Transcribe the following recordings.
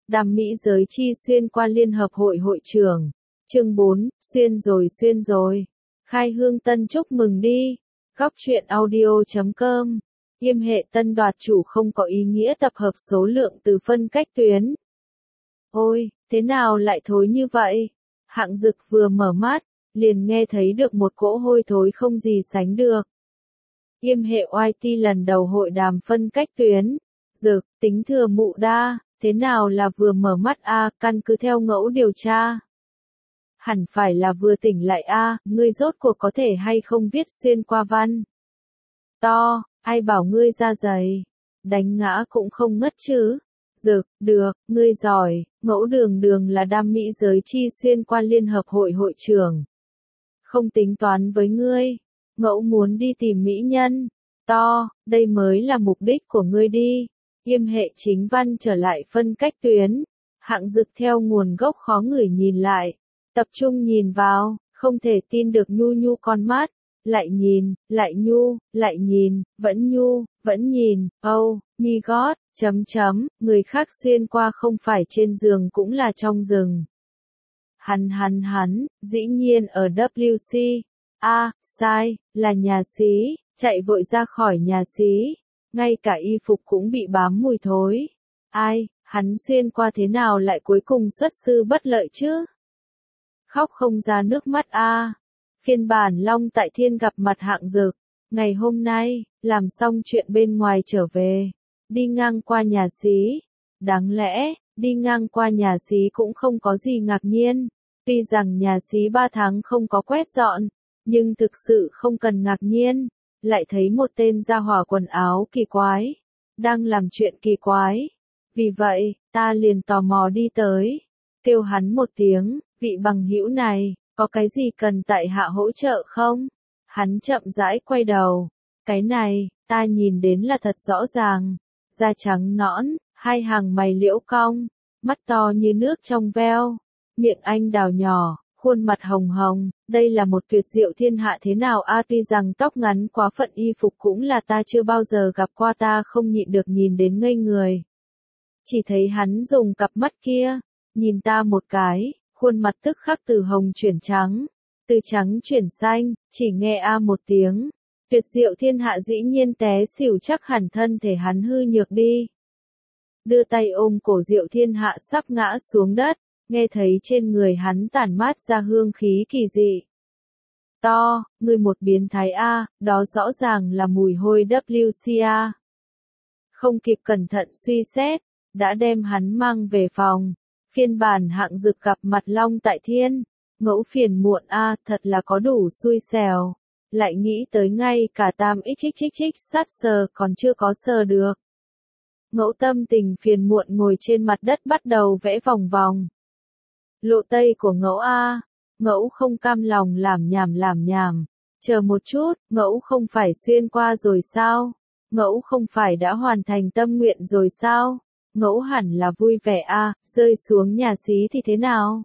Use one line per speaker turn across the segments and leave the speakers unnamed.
Đam mỹ giới chi xuyên qua Liên hợp hội hội trưởng. Chương 4, xuyên rồi. Khai hương tân chúc mừng đi. Góc truyện audio.com. Yêm hệ tân đoạt chủ không có ý nghĩa tập hợp số lượng từ phân cách tuyến. Ôi, thế nào lại thối như vậy? Hạng Dực vừa mở mắt, liền nghe thấy được một cỗ hôi thối không gì sánh được. Yêm hệ YT lần đầu hội đàm phân cách tuyến. Dực, tính thừa mụ đa, thế nào là vừa mở mắt a? Căn cứ theo ngẫu điều tra. Hẳn phải là vừa tỉnh lại a, ngươi rốt cuộc có thể hay không viết xuyên qua văn. To, ai bảo ngươi ra giày, đánh ngã cũng không ngất chứ. Dực, được, ngươi giỏi, ngẫu đường là đam mỹ giới chi xuyên qua Liên hợp hội hội trưởng. Không tính toán với ngươi, ngẫu muốn đi tìm mỹ nhân. To, đây mới là mục đích của ngươi đi. Yêm hệ chính văn trở lại phân cách tuyến. Hạng Dực theo nguồn gốc khó ngửi nhìn lại. Tập trung nhìn vào, không thể tin được nhu con mắt. Lại nhìn, lại nhu, lại nhìn, vẫn nhu, vẫn nhìn. Oh, my god, người khác xuyên qua không phải trên giường cũng là trong rừng. Hắn, dĩ nhiên ở WC. Sai, là nhà xí, chạy vội ra khỏi nhà xí. Ngay cả y phục cũng bị bám mùi thối. Ai, hắn xuyên qua thế nào lại cuối cùng xuất sư bất lợi chứ? Khóc không ra nước mắt a. Phiên bản Long Tại Thiên gặp mặt Hạng Dực. Ngày hôm nay, làm xong chuyện bên ngoài trở về. Đi ngang qua nhà xí. Đáng lẽ, đi ngang qua nhà xí cũng không có gì ngạc nhiên. Tuy rằng nhà xí 3 tháng không có quét dọn. Nhưng thực sự không cần ngạc nhiên. Lại thấy một tên gia hỏa quần áo kỳ quái. Đang làm chuyện kỳ quái. Vì vậy, ta liền tò mò đi tới. Kêu hắn một tiếng, vị bằng hữu này, có cái gì cần tại hạ hỗ trợ không? Hắn chậm rãi quay đầu. Cái này, ta nhìn đến là thật rõ ràng. Da trắng nõn, hai hàng mày liễu cong, mắt to như nước trong veo, miệng anh đào nhỏ, khuôn mặt hồng hồng, đây là một tuyệt diệu thiên hạ thế nào a? Tuy rằng tóc ngắn quá phận y phục cũng là ta chưa bao giờ gặp qua, ta không nhịn được nhìn đến ngây người. Chỉ thấy hắn dùng cặp mắt kia, nhìn ta một cái, khuôn mặt tức khắc từ hồng chuyển trắng, từ trắng chuyển xanh, chỉ nghe a một tiếng. Tuyệt diệu thiên hạ dĩ nhiên té xỉu, chắc hẳn thân thể hắn hư nhược đi. Đưa tay ôm cổ Diệu Thiên Hạ sắp ngã xuống đất, nghe thấy trên người hắn tản mát ra hương khí kỳ dị. To, ngươi một biến thái a, đó rõ ràng là mùi hôi WC. Không kịp cẩn thận suy xét, đã đem hắn mang về phòng. Phiên bản Hạng Dực gặp mặt Long Tại Thiên, ngẫu phiền muộn a, thật là có đủ xui xẻo. Lại nghĩ tới ngay cả tam xxxx sát sờ còn chưa có sờ được. Ngẫu tâm tình phiền muộn ngồi trên mặt đất bắt đầu vẽ vòng vòng. Lộ tây của ngẫu a, ngẫu không cam lòng làm nhảm. Chờ một chút, ngẫu không phải xuyên qua rồi sao? Ngẫu không phải đã hoàn thành tâm nguyện rồi sao? Ngẫu hẳn là vui vẻ a, rơi xuống nhà xí thì thế nào?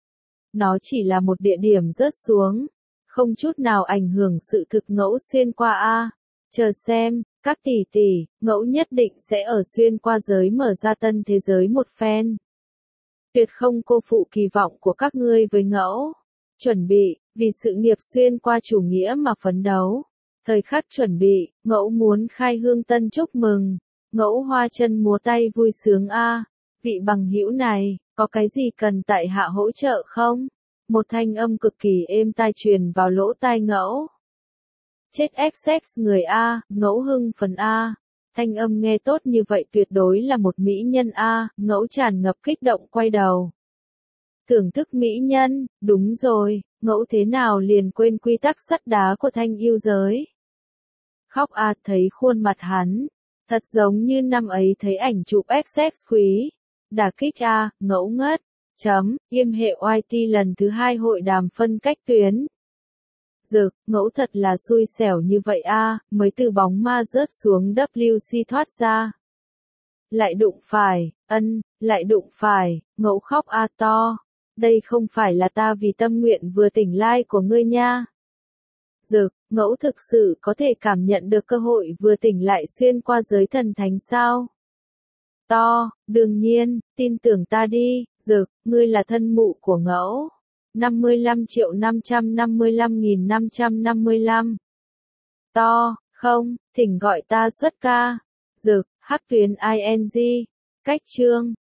Nó chỉ là một địa điểm rớt xuống. Không chút nào ảnh hưởng sự thực ngẫu xuyên qua a. Chờ xem, các tỷ, ngẫu nhất định sẽ ở xuyên qua giới mở ra tân thế giới một phen. Tuyệt không cô phụ kỳ vọng của các ngươi với ngẫu. Chuẩn bị, vì sự nghiệp xuyên qua chủ nghĩa mà phấn đấu. Thời khắc chuẩn bị, ngẫu muốn khai hương tân chúc mừng. Ngẫu hoa chân múa tay vui sướng a. Vị bằng hữu này, có cái gì cần tại hạ hỗ trợ không? Một thanh âm cực kỳ êm tai truyền vào lỗ tai ngẫu. Chết XX người a, ngẫu hưng phấn a. Thanh âm nghe tốt như vậy tuyệt đối là một mỹ nhân a, ngẫu tràn ngập kích động quay đầu. Thưởng thức mỹ nhân, đúng rồi, ngẫu thế nào liền quên quy tắc sắt đá của thanh yêu giới. Khóc a, thấy khuôn mặt hắn, thật giống như năm ấy thấy ảnh chụp XX quý. Đả kích a, ngẫu ngất. Yêm hệ YT lần thứ 2 hội đàm phân cách tuyến. Dực, ngẫu thật là xui xẻo như vậy a, mới từ bóng ma rớt xuống WC thoát ra. Lại đụng phải, ngẫu khóc a to. Đây không phải là ta vì tâm nguyện vừa tỉnh lai của ngươi nha. Dực, ngẫu thực sự có thể cảm nhận được cơ hội vừa tỉnh lại xuyên qua giới thần thánh sao? To, đương nhiên, tin tưởng ta đi, Dực, ngươi là thân mụ của Ngẫu. 55.555.555. To, không, thỉnh gọi ta xuất ca. Dực, Hắc Tuyền ing. Cách chương